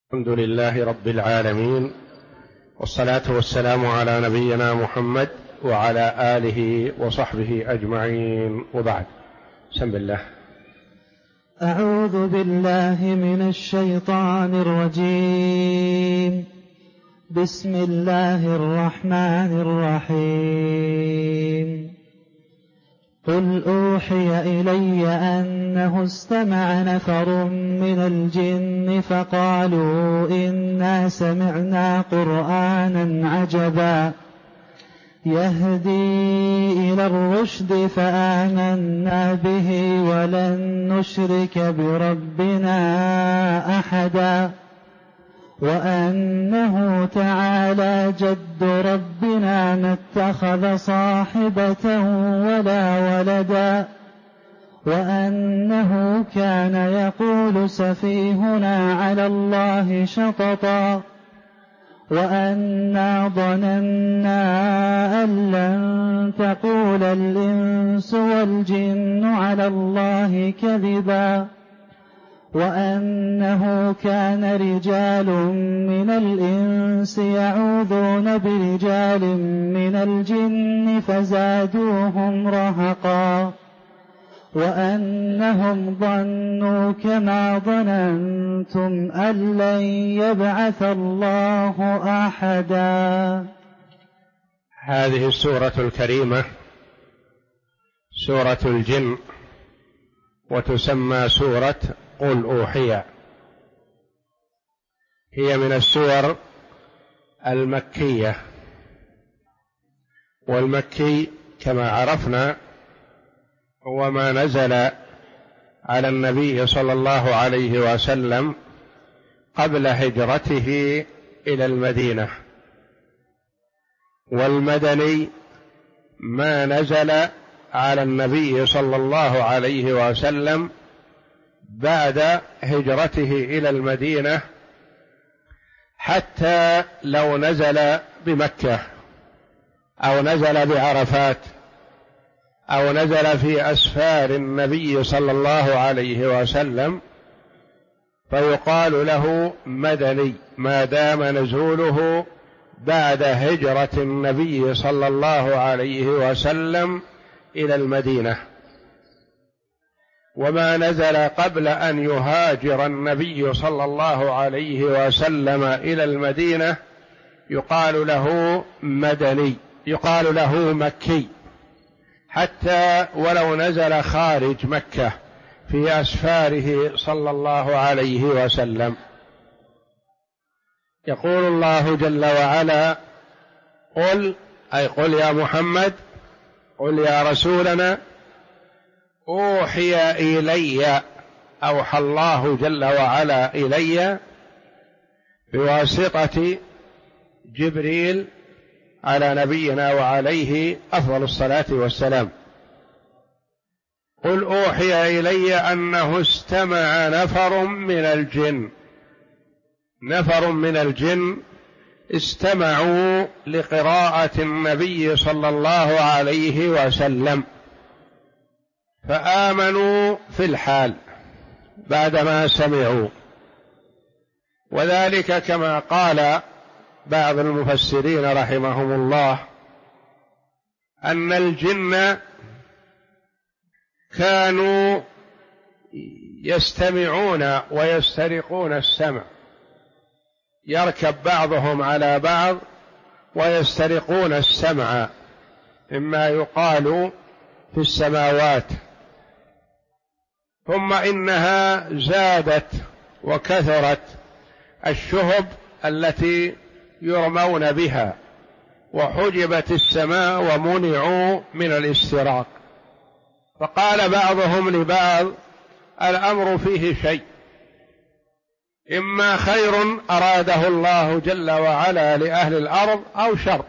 الحمد لله رب العالمين، والصلاة والسلام على نبينا محمد وعلى آله وصحبه أجمعين، وبعد. بسم الله. أعوذ بالله من الشيطان الرجيم. بسم الله الرحمن الرحيم. قل أوحي إلي أنه استمع نفر من الجن فقالوا إنا سمعنا قرآنا عجبا يهدي إلى الرشد فآمنا به ولن نشرك بربنا أحدا وأنه تعالى جد ربنا ما اتخذ صاحبة ولا ولدا وأنه كان يقول سفيهنا على الله شططا وأنا ظننا أن لن تقول الإنس والجن على الله كذبا وأنه كان رجال من الإنس يعوذون برجال من الجن فزادوهم رهقا وأنهم ظنوا كما ظننتم أن لن يبعث الله أحدا. هذه السورة الكريمة سورة الجن، وتسمى سورة قل أوحي. هي من السور المكية، والمكي كما عرفنا هو ما نزل على النبي صلى الله عليه وسلم قبل هجرته إلى المدينة، والمدني ما نزل على النبي صلى الله عليه وسلم بعد هجرته إلى المدينة، حتى لو نزل بمكة أو نزل بعرفات أو نزل في أسفار النبي صلى الله عليه وسلم فيقال له مدني ما دام نزوله بعد هجرة النبي صلى الله عليه وسلم إلى المدينة. وما نزل قبل أن يهاجر النبي صلى الله عليه وسلم إلى المدينة يقال له مدني، يقال له مكي، حتى ولو نزل خارج مكة في أسفاره صلى الله عليه وسلم. يقول الله جل وعلا: قل، أي قل يا محمد، قل يا رسولنا، أوحي إلي، أوحى الله جل وعلا إلي بواسطة جبريل على نبينا وعليه أفضل الصلاة والسلام. قل أوحي إلي أنه استمع نفر من الجن، نفر من الجن استمعوا لقراءة النبي صلى الله عليه وسلم فآمنوا في الحال بعدما سمعوا، وذلك كما قال بعض المفسرين رحمهم الله أن الجن كانوا يستمعون ويسترقون السمع، يركب بعضهم على بعض ويسترقون السمع مما يقال في السماوات، ثم إنها زادت وكثرت الشهب التي يرمون بها وحجبت السماء ومنعوا من الاستراق، فقال بعضهم لبعض: الأمر فيه شيء، إما خير أراده الله جل وعلا لأهل الأرض أو شر،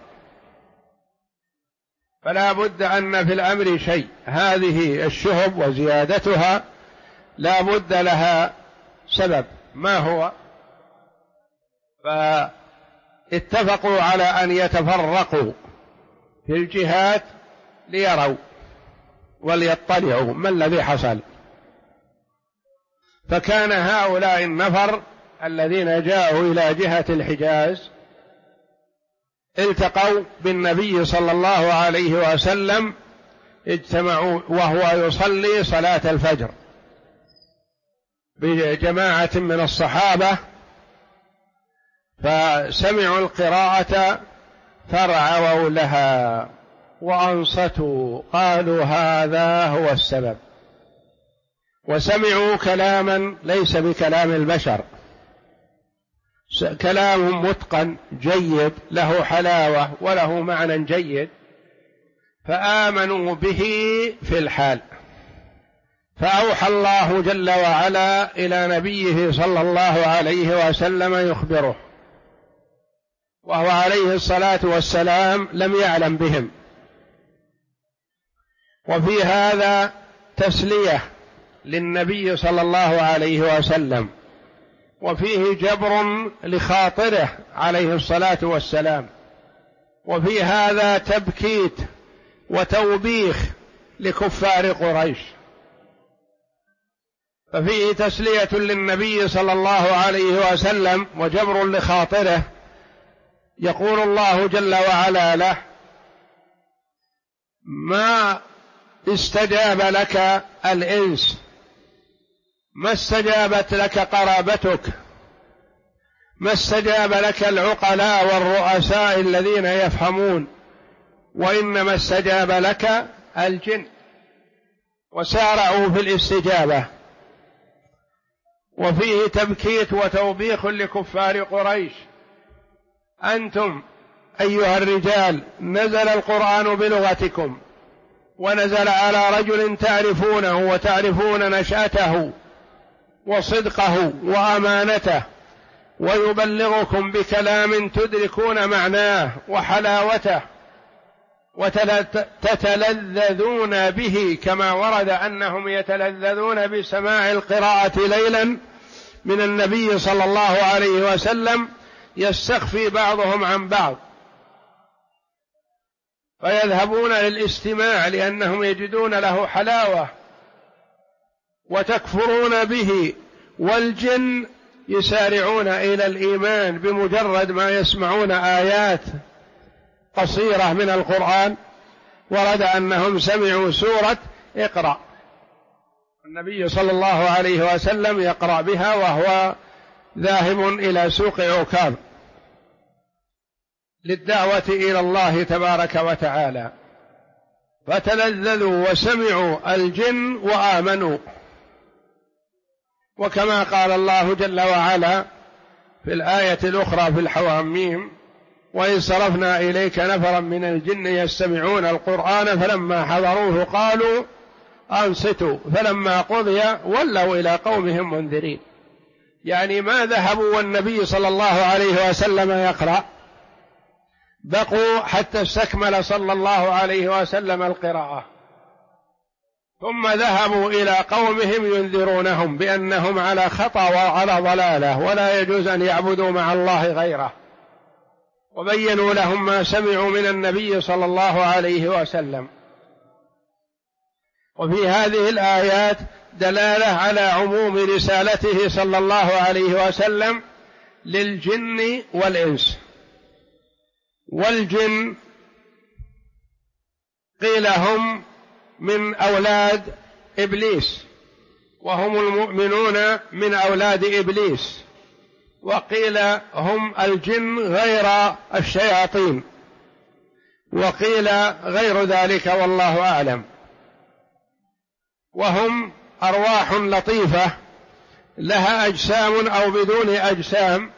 فلا بد أن في الأمر شيء. هذه الشهب وزيادتها لا بد لها سبب، ما هو؟ فاتفقوا على أن يتفرقوا في الجهات ليروا وليطلعوا ما الذي حصل. فكان هؤلاء النفر الذين جاءوا إلى جهة الحجاز التقوا بالنبي صلى الله عليه وسلم، اجتمعوا وهو يصلي صلاة الفجر بجماعة من الصحابة، فسمعوا القراءة فرعوا لها وأنصتوا، قالوا هذا هو السبب. وسمعوا كلاما ليس بكلام البشر، كلام متقن جيد له حلاوة وله معنى جيد، فآمنوا به في الحال. فأوحى الله جل وعلا إلى نبيه صلى الله عليه وسلم يخبره، وهو عليه الصلاة والسلام لم يعلم بهم. وفي هذا تسلية للنبي صلى الله عليه وسلم، وفيه جبر لخاطره عليه الصلاة والسلام، وفي هذا تبكيت وتوبيخ لكفار قريش، ففيه تسلية للنبي صلى الله عليه وسلم وجبر لخاطره. يقول الله جل وعلا له: ما استجاب لك الإنس، ما استجابت لك قرابتك، ما استجاب لك العقلاء والرؤساء الذين يفهمون، وإنما استجاب لك الجن، وسارعوا في الاستجابة. وفيه تبكيت وتوبيخ لكفار قريش: أنتم أيها الرجال نزل القرآن بلغتكم، ونزل على رجل تعرفونه وتعرفون نشأته وصدقه وأمانته، ويبلغكم بكلام تدركون معناه وحلاوته وتتلذذون به، كما ورد أنهم يتلذذون بسماع القراءة ليلا من النبي صلى الله عليه وسلم، يستخفي بعضهم عن بعض فيذهبون للاستماع لأنهم يجدون له حلاوة، وتكفرون به، والجن يسارعون إلى الإيمان بمجرد ما يسمعون آيات قصيرة من القرآن. ورد أنهم سمعوا سورة اقرأ، النبي صلى الله عليه وسلم يقرأ بها وهو ذاهب إلى سوق عكاظ للدعوة إلى الله تبارك وتعالى، فتلذذوا وسمعوا الجن وآمنوا. وكما قال الله جل وعلا في الآية الأخرى في الحواميم: وإذ صرفنا إليك نفرا من الجن يستمعون القرآن فلما حضروه قالوا أنصتوا فلما قضي ولوا إلى قومهم منذرين. يعني ما ذهبوا والنبي صلى الله عليه وسلم يقرأ، بقوا حتى استكمل صلى الله عليه وسلم القراءة، ثم ذهبوا إلى قومهم ينذرونهم بأنهم على خطأ وعلى ضلالة ولا يجوز أن يعبدوا مع الله غيره، وبينوا لهم ما سمعوا من النبي صلى الله عليه وسلم. وفي هذه الآيات دلالة على عموم رسالته صلى الله عليه وسلم للجن والإنس. والجن قيل هم من أولاد إبليس، وهم المؤمنون من أولاد إبليس، وقيل هم الجن غير الشياطين، وقيل غير ذلك والله أعلم. وهم أرواح لطيفة لها أجسام أو بدون أجسام،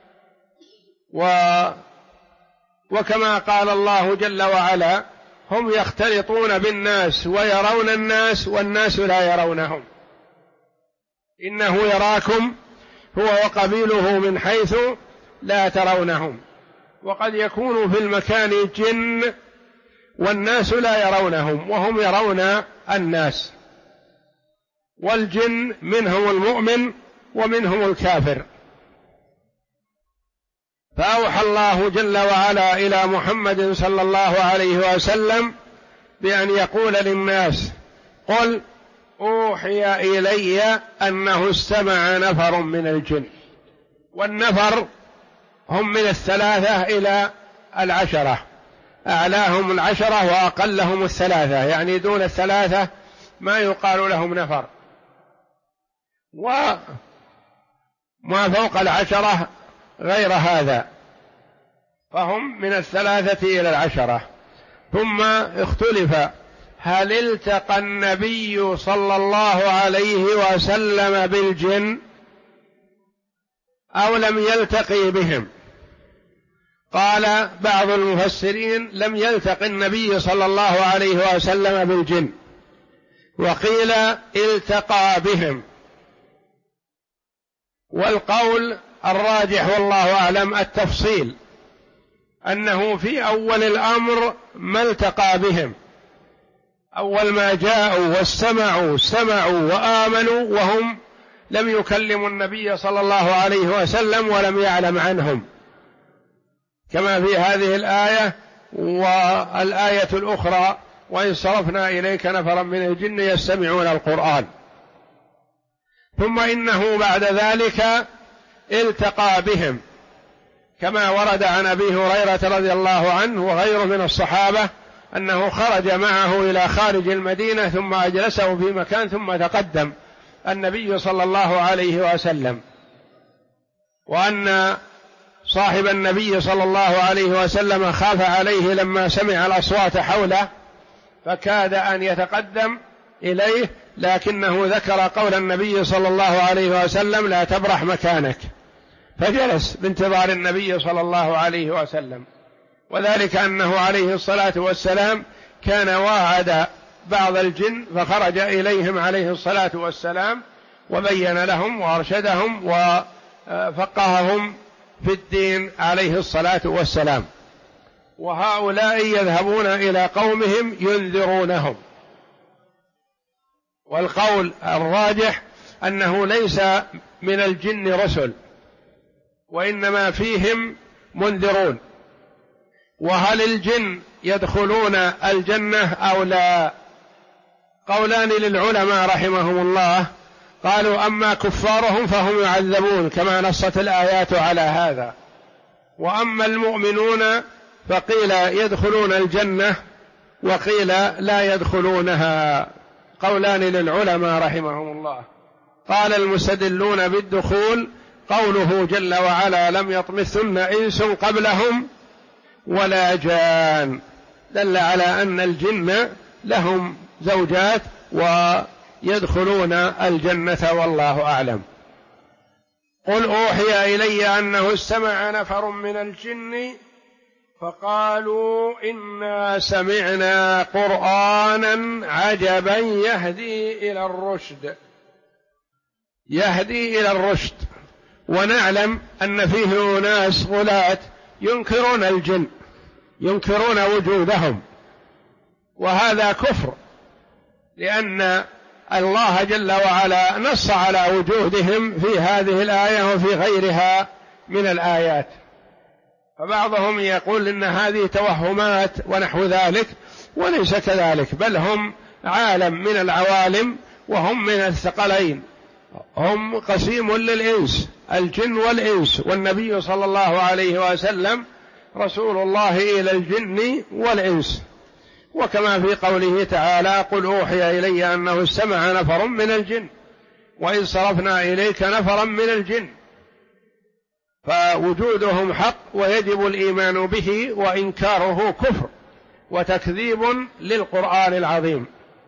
وكما قال الله جل وعلا: هم يختلطون بالناس ويرون الناس والناس لا يرونهم، إنه يراكم هو وقبيله من حيث لا ترونهم. وقد يكون في المكان جن والناس لا يرونهم وهم يرون الناس، والجن منهم المؤمن ومنهم الكافر. فأوحى الله جل وعلا إلى محمد صلى الله عليه وسلم بأن يقول للناس: قل أوحي إلي أنه استمع نفر من الجن. والنفر هم من 3 إلى 10، أعلاهم 10 وأقلهم 3، يعني دون 3 ما يقال لهم نفر، وما فوق 10 غير هذا، فهم من 3 إلى 10. ثم اختلف هل التقى النبي صلى الله عليه وسلم بالجن أو لم يلتقي بهم. قال بعض المفسرين لم يلتقي النبي صلى الله عليه وسلم بالجن، وقيل التقى بهم. والقول الراجح والله أعلم التفصيل، أنه في أول الأمر ما التقى بهم، أول ما جاءوا واستمعوا سمعوا وآمنوا وهم لم يكلموا النبي صلى الله عليه وسلم ولم يعلم عنهم، كما في هذه الآية والآية الأخرى وإن صرفنا إليك نفرا من الجن يستمعون القرآن. ثم إنه بعد ذلك التقى بهم، كما ورد عن أبي هريرة رضي الله عنه وغيره من الصحابة أنه خرج معه إلى خارج المدينة ثم أجلسه في مكان ثم تقدم النبي صلى الله عليه وسلم، وأن صاحب النبي صلى الله عليه وسلم خاف عليه لما سمع الأصوات حوله فكاد أن يتقدم إليه، لكنه ذكر قول النبي صلى الله عليه وسلم لا تبرح مكانك، فجلس بانتظار النبي صلى الله عليه وسلم. وذلك أنه عليه الصلاة والسلام كان واعد بعض الجن فخرج إليهم عليه الصلاة والسلام وبين لهم وأرشدهم وفقههم في الدين عليه الصلاة والسلام. وهؤلاء يذهبون إلى قومهم ينذرونهم. والقول الراجح أنه ليس من الجن رسل، وإنما فيهم منذرون. وهل الجن يدخلون الجنة أو لا؟ قولان للعلماء رحمهم الله، قالوا أما كفارهم فهم يعذبون كما نصت الآيات على هذا، وأما المؤمنون فقيل يدخلون الجنة وقيل لا يدخلونها. قولان للعلماء رحمهم الله. قال المستدلون بالدخول قوله جل وعلا لم يطمثن إنس قبلهم ولا جان، دل على أن الجن لهم زوجات ويدخلون الجنة والله أعلم. قل أوحي إلي أنه استمع نفر من الجن فقالوا إنا سمعنا قرآنا عجبا يهدي إلى الرشد. يهدي إلى الرشد، ونعلم أن فيه ناس غلاة ينكرون الجن، ينكرون وجودهم، وهذا كفر، لأن الله جل وعلا نص على وجودهم في هذه الآية وفي غيرها من الآيات. فبعضهم يقول إن هذه توهمات ونحو ذلك، وليس كذلك، بل هم عالم من العوالم، وهم من الثقلين، هم قسيم للإنس، الجن والإنس، والنبي صلى الله عليه وسلم رسول الله إلى الجن والإنس. وكما في قوله تعالى قل أوحي إلي أنه استمع نفر من الجن وإذ صرفنا إليك نفرا من الجن، فوجودهم حق ويجب الإيمان به، وإنكاره كفر وتكذيب للقرآن العظيم.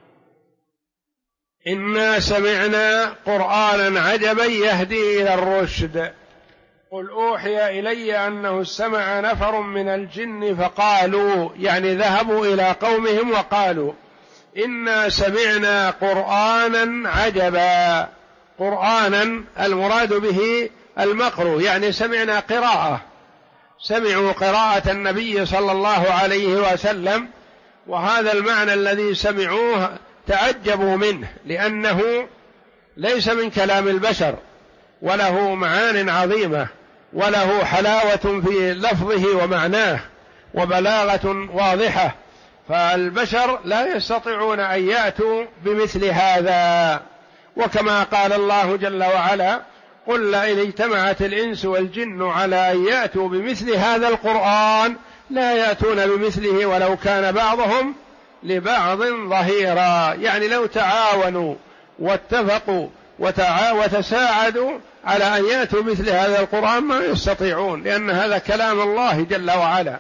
إنا سمعنا قرآنا عجبا يهدي إلى الرشد. قل أوحي إلي أنه استمع نفر من الجن فقالوا، يعني ذهبوا إلى قومهم وقالوا إنا سمعنا قرآنا عجبا. قرآنا المراد به المقروء، يعني سمعنا قراءة، سمعوا قراءة النبي صلى الله عليه وسلم، وهذا المعنى الذي سمعوه تعجبوا منه، لأنه ليس من كلام البشر، وله معان عظيمة، وله حلاوة في لفظه ومعناه، وبلاغة واضحة، فالبشر لا يستطيعون أن يأتوا بمثل هذا. وكما قال الله جل وعلا قل لئن اجتمعت الإنس والجن على أن يأتوا بمثل هذا القرآن لا يأتون بمثله ولو كان بعضهم لبعض ظهيرا. يعني لو تعاونوا واتفقوا وتساعدوا على أن يأتوا مثل هذا القرآن ما يستطيعون، لأن هذا كلام الله جل وعلا.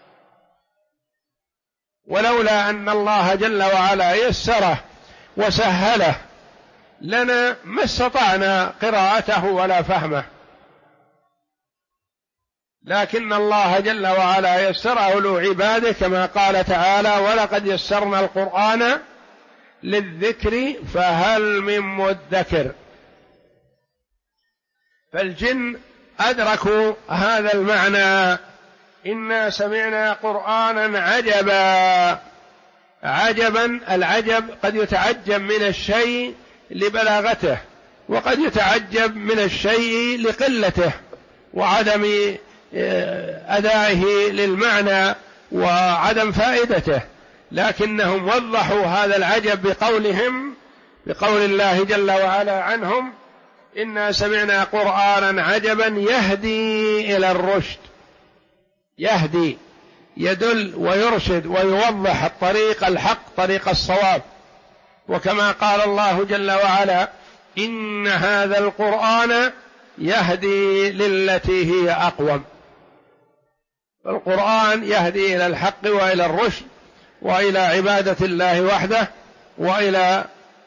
ولولا أن الله جل وعلا يسره وسهله لنا ما استطعنا قراءته ولا فهمه، لكن الله جل وعلا يسره لعباده كما قال تعالى: ولقد يسرنا القرآن للذكر فهل من مدكر. فالجن أدركوا هذا المعنى: إنا سمعنا قرآنا عجبا. عجبا، العجب قد يتعجب من الشيء لبلاغته، وقد يتعجب من الشيء لقلته وعدم أدائه للمعنى وعدم فائدته، لكنهم وضحوا هذا العجب بقول الله جل وعلا عنهم: إنا سمعنا قرآنا عجبا يهدي إلى الرشد. يهدي يدل ويرشد ويوضح الطريق الحق، طريق الصواب. وكما قال الله جل وعلا: إن هذا القرآن يهدي للتي هي أقوم. القرآن يهدي إلى الحق وإلى الرشد وإلى عبادة الله وحده وإلى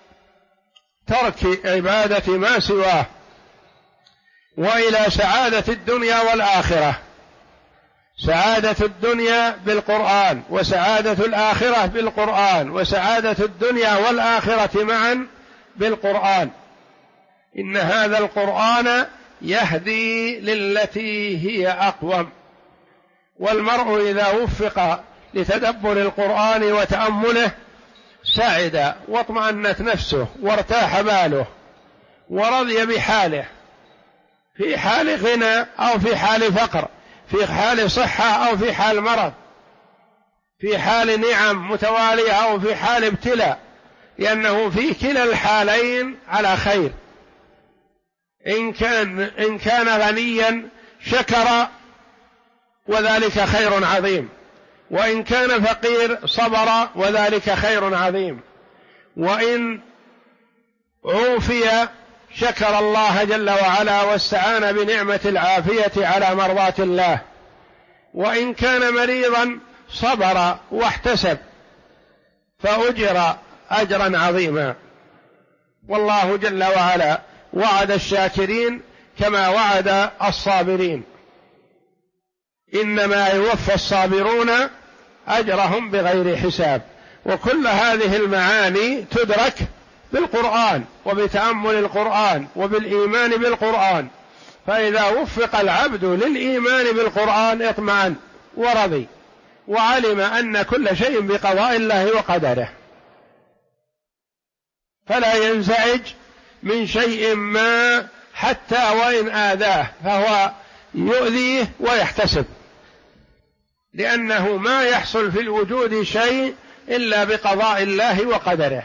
ترك عبادة ما سواه وإلى سعادة الدنيا والآخرة. سعادة الدنيا بالقرآن، وسعادة الآخرة بالقرآن، وسعادة الدنيا والآخرة معا بالقرآن. إن هذا القرآن يهدي للتي هي أقوم. والمرء إذا وفق لتدبر القرآن وتأمله سعد واطمأنت نفسه وارتاح باله ورضي بحاله، في حال غنى أو في حال فقر، في حال صحة أو في حال مرض، في حال نعم متوالية أو في حال ابتلاء، لأنه في كلا الحالين على خير. إن كان غنيا شكر وذلك خير عظيم، وإن كان فقير صبر وذلك خير عظيم، وإن عوفي شكر الله جل وعلا واستعان بنعمة العافية على مرضاة الله، وإن كان مريضا صبر واحتسب فأجر أجرا عظيما. والله جل وعلا وعد الشاكرين كما وعد الصابرين: إنما يوفى الصابرون أجرهم بغير حساب. وكل هذه المعاني تدرك بالقرآن وبتأمل القرآن وبالإيمان بالقرآن. فإذا وفق العبد للإيمان بالقرآن اطمأن ورضي وعلم أن كل شيء بقضاء الله وقدره، فلا ينزعج من شيء ما حتى وإن آذاه فهو يؤذيه ويحتسب، لأنه ما يحصل في الوجود شيء إلا بقضاء الله وقدره،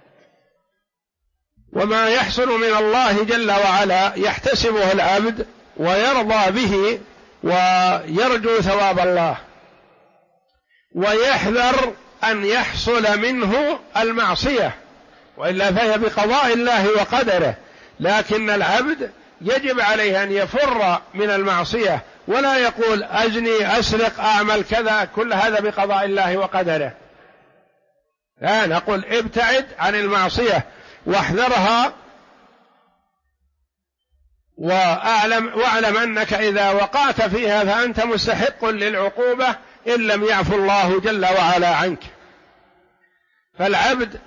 وما يحصل من الله جل وعلا يحتسبه العبد ويرضى به ويرجو ثواب الله، ويحذر أن يحصل منه المعصية، وإلا فهي بقضاء الله وقدره. لكن العبد يجب عليه أن يفر من المعصية، ولا يقول أزني أسرق أعمل كذا، كل هذا بقضاء الله وقدره. لا، نقول ابتعد عن المعصية واحذرها، واعلم أنك إذا وقعت فيها فأنت مستحق للعقوبة إن لم يعفو الله جل وعلا عنك. فالعبد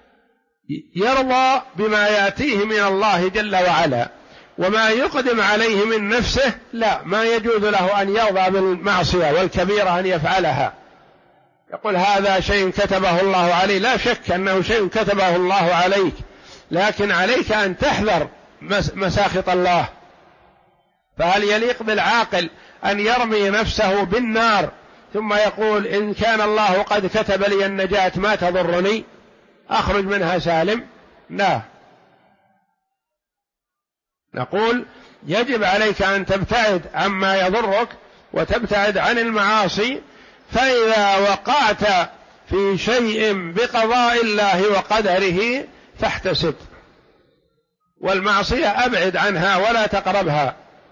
يرضى بما يأتيه من الله جل وعلا، وما يقدم عليه من نفسه لا، ما يجوز له أن يرضى بالمعصية والكبيرة أن يفعلها. يقول هذا شيء كتبه الله عليه، لا شك أنه شيء كتبه الله عليك، لكن عليك أن تحذر مساخط الله. فهل يليق بالعاقل أن يرمي نفسه بالنار ثم يقول إن كان الله قد كتب لي النجاة ما تضرني، أخرج منها سالم؟ لا. نقول يجب عليك أن تبتعد عما يضرك وتبتعد عن المعاصي، فإذا وقعت في شيء بقضاء الله وقدره فاحتسب، والمعصية أبعد عنها ولا تقربها.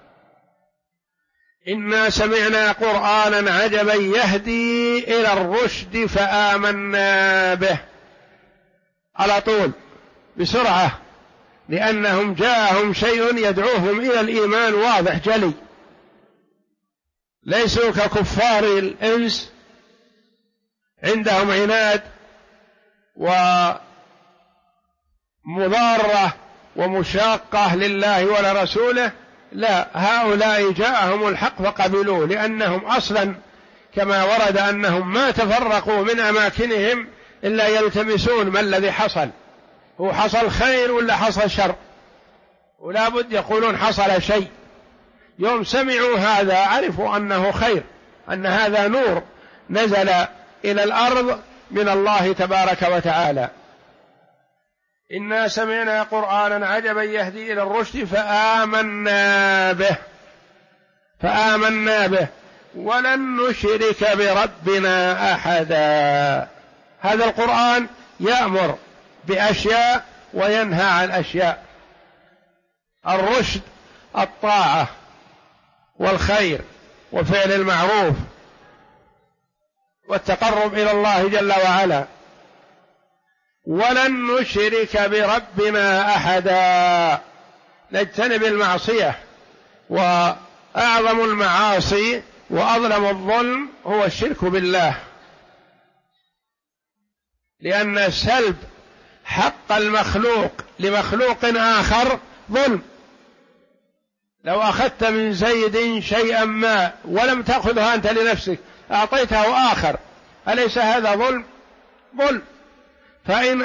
إنا سمعنا قرآنا عجبا يهدي إلى الرشد فآمنا به، على طول بسرعة، لأنهم جاءهم شيء يدعوهم إلى الإيمان واضح جلي، ليسوا ككفار الإنس عندهم عناد ومضارة ومشاقة لله ولرسوله، لا، هؤلاء جاءهم الحق فقبلوه، لأنهم أصلا كما ورد أنهم ما تفرقوا من أماكنهم إلا يلتمسون ما الذي حصل، هو حصل خير ولا حصل شر، ولا بد يقولون حصل شيء. يوم سمعوا هذا عرفوا أنه خير، أن هذا نور نزل إلى الأرض من الله تبارك وتعالى. إنا سمعنا قرآنا عجبا يهدي إلى الرشد فآمنا به ولن نشرك بربنا أحدا. هذا القرآن يأمر بأشياء وينهى عن أشياء. الرشد الطاعة والخير وفعل المعروف والتقرب إلى الله جل وعلا. ولن نشرك بربنا أحدا، نجتنب المعصية، وأعظم المعاصي وأظلم الظلم هو الشرك بالله، لأن سلب حق المخلوق لمخلوق آخر ظلم. لو أخذت من زيد شيئا ما ولم تأخذه أنت لنفسك، أعطيته آخر، أليس هذا ظلم؟ ظلم. فإن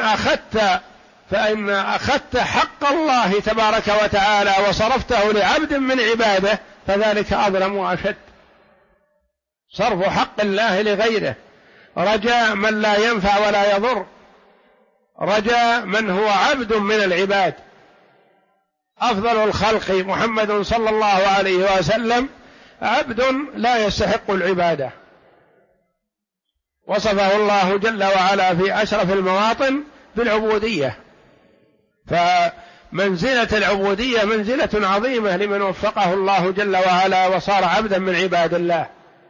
أخذت حق الله تبارك وتعالى وصرفته لعبد من عباده فذلك أظلم وأشد، صرف حق الله لغيره، رجاء من لا ينفع ولا يضر، رجاء من هو عبد من العباد. أفضل الخلق محمد صلى الله عليه وسلم عبد لا يستحق العبادة، وصفه الله جل وعلا في أشرف المواطن بالعبودية، فمنزلة العبودية منزلة عظيمة لمن وفقه الله جل وعلا وصار عبدا من عباد الله،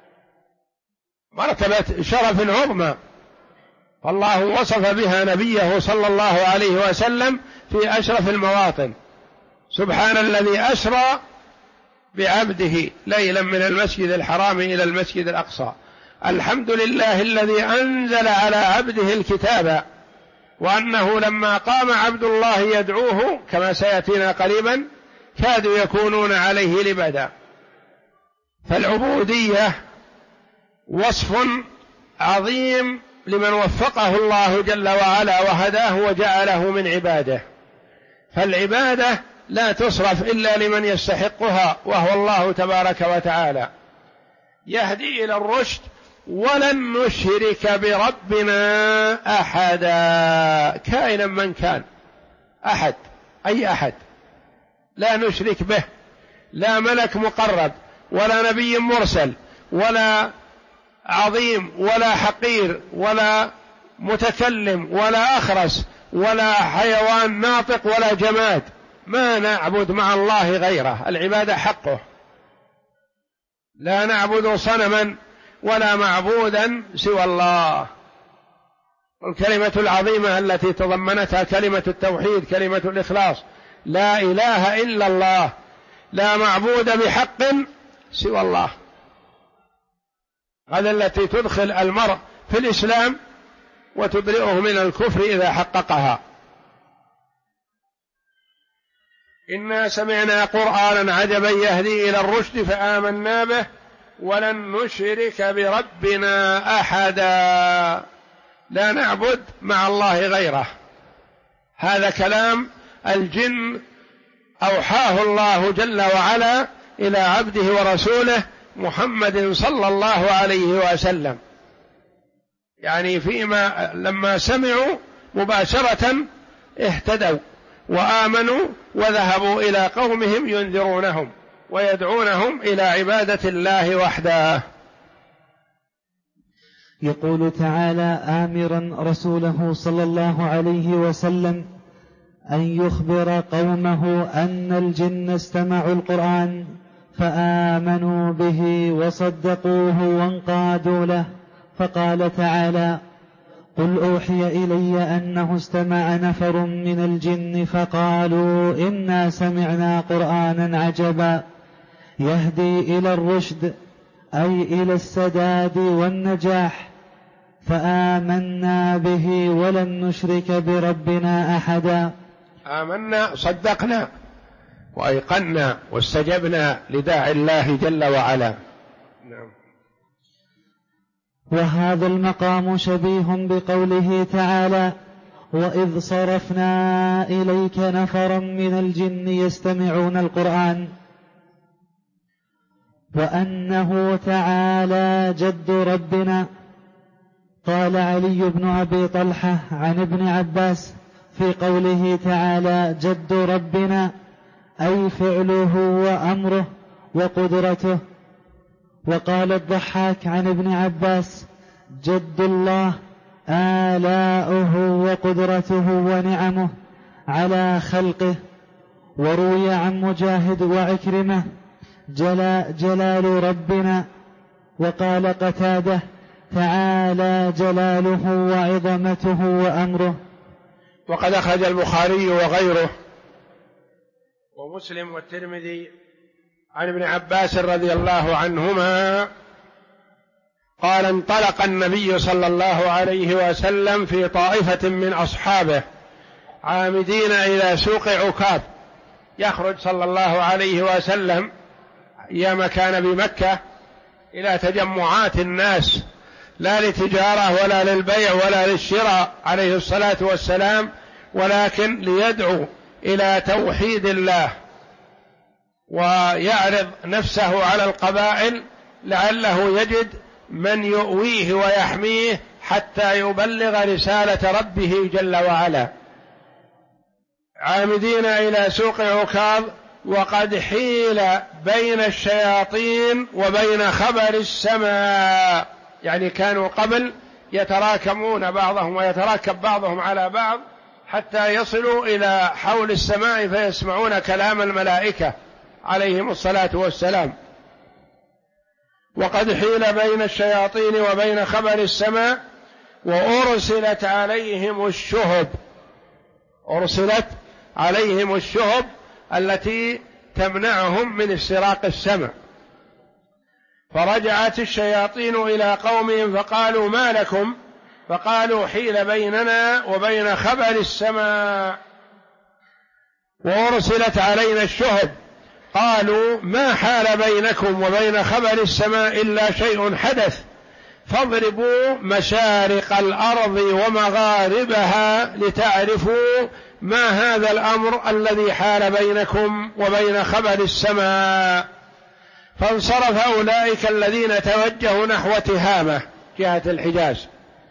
مرتبة شرف عظمى، فالله وصف بها نبيه صلى الله عليه وسلم في أشرف المواطن. سبحان الذي أسرى بعبده ليلا من المسجد الحرام إلى المسجد الأقصى. الحمد لله الذي أنزل على عبده الكتاب، وأنه لما قام عبد الله يدعوه كما سيأتينا قريبا كادوا يكونون عليه لبدا. فالعبودية وصف عظيم لمن وفقه الله جل وعلا وهداه وجعله من عباده، فالعبادة لا تصرف إلا لمن يستحقها وهو الله تبارك وتعالى. يهدي إلى الرشد ولن نشرك بربنا أحدا، كائنا من كان، أحد، أي أحد لا نشرك به، لا ملك مقرب ولا نبي مرسل ولا عظيم ولا حقير ولا متكلم ولا أخرس ولا حيوان ناطق ولا جماد، ما نعبد مع الله غيره، العبادة حقه، لا نعبد صنما ولا معبودا سوى الله. الكلمة العظيمة التي تضمنتها كلمة التوحيد، كلمة الإخلاص، لا إله إلا الله، لا معبود بحق سوى الله، هذا التي تدخل المرء في الإسلام وتبرئه من الكفر إذا حققها. إنا سمعنا قرآنا عجبا يهدي إلى الرشد فآمنا به ولن نشرك بربنا أحدا، لا نعبد مع الله غيره. هذا كلام الجن أوحاه الله جل وعلا إلى عبده ورسوله محمد صلى الله عليه وسلم، يعني فيما لما سمعوا مباشرة اهتدوا وآمنوا وذهبوا إلى قومهم ينذرونهم ويدعونهم إلى عبادة الله وحده. يقول تعالى آمرا رسوله صلى الله عليه وسلم أن يخبر قومه أن الجن استمعوا القرآن فآمنوا به وصدقوه وانقادوا له، فقال تعالى: قل أوحي إلي أنه استمع نفر من الجن فقالوا إنا سمعنا قرآنا عجبا يهدي إلى الرشد أي إلى السداد والنجاح فآمنا به ولن نشرك بربنا أحدا. آمنا صدقنا وأيقنا واستجبنا لداعي الله جل وعلا. نعم. وهذا المقام شبيه بقوله تعالى: وإذ صرفنا إليك نفرا من الجن يستمعون القرآن، وأنه تعالى جد ربنا. قال علي بن أبي طلحة عن ابن عباس في قوله تعالى جد ربنا أي فعله وأمره وقدرته. وقال الضحاك عن ابن عباس جد الله آلاؤه وقدرته ونعمه على خلقه. وروي عن مجاهد وعكرمة جلال ربنا. وقال قتادة تعالى جلاله وعظمته وأمره. وقد أخرج البخاري وغيره ومسلم والترمذي عن ابن عباس رضي الله عنهما قال: انطلق النبي صلى الله عليه وسلم في طائفة من أصحابه عامدين إلى سوق عكاظ. يخرج صلى الله عليه وسلم أيام كان بمكة إلى تجمعات الناس، لا لتجارة ولا للبيع ولا للشراء عليه الصلاة والسلام، ولكن ليدعو إلى توحيد الله ويعرض نفسه على القبائل لعله يجد من يؤويه ويحميه حتى يبلغ رسالة ربه جل وعلا. عامدين إلى سوق عكاظ وقد حيل بين الشياطين وبين خبر السماء، يعني كانوا قبل يتراكمون بعضهم ويتراكب بعضهم على بعض حتى يصلوا إلى حول السماء فيسمعون كلام الملائكة عليهم الصلاة والسلام. وقد حيل بين الشياطين وبين خبر السماء وأرسلت عليهم الشهب، أرسلت عليهم الشهب التي تمنعهم من استراق السماء. فرجعت الشياطين إلى قومهم فقالوا: ما لكم؟ فقالوا: حيل بيننا وبين خبر السماء وأرسلت علينا الشهب. قالوا: ما حال بينكم وبين خبر السماء إلا شيء حدث، فاضربوا مشارق الأرض ومغاربها لتعرفوا ما هذا الأمر الذي حال بينكم وبين خبر السماء. فانصرف أولئك الذين توجهوا نحو تهامة جهة الحجاز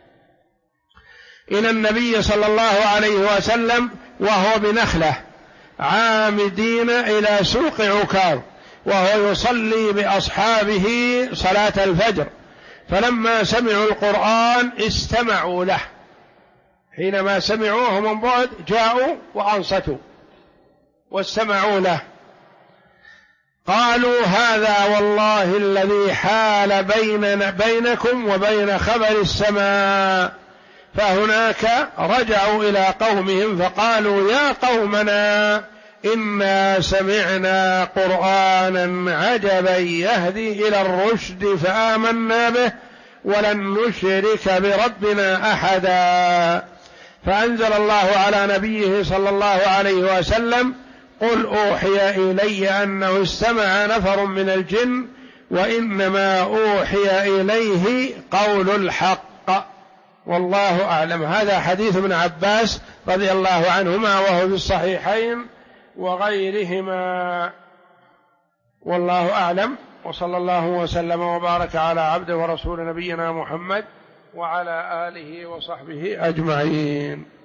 إلى النبي صلى الله عليه وسلم وهو بنخلة، عامدين إلى سوق عكاظ وهو يصلي بأصحابه صلاة الفجر. فلما سمعوا القرآن استمعوا له، حينما سمعوه من بعد جاءوا وأنصتوا واستمعوا له. قالوا: هذا والله الذي حال بينكم وبين خبر السماء. فهناك رجعوا إلى قومهم فقالوا: يا قومنا إنا سمعنا قرآنا عجبا يهدي إلى الرشد فآمنا به ولن نشرك بربنا أحدا. فأنزل الله على نبيه صلى الله عليه وسلم: قل أوحي إلي أنه استمع نفر من الجن وإنما أوحي إليه قول الحق والله أعلم. هذا حديث ابن عباس رضي الله عنهما وهو في الصحيحين وغيرهما، والله أعلم. وصلى الله وسلم وبارك على عبده ورسول نبينا محمد وعلى آله وصحبه أجمعين.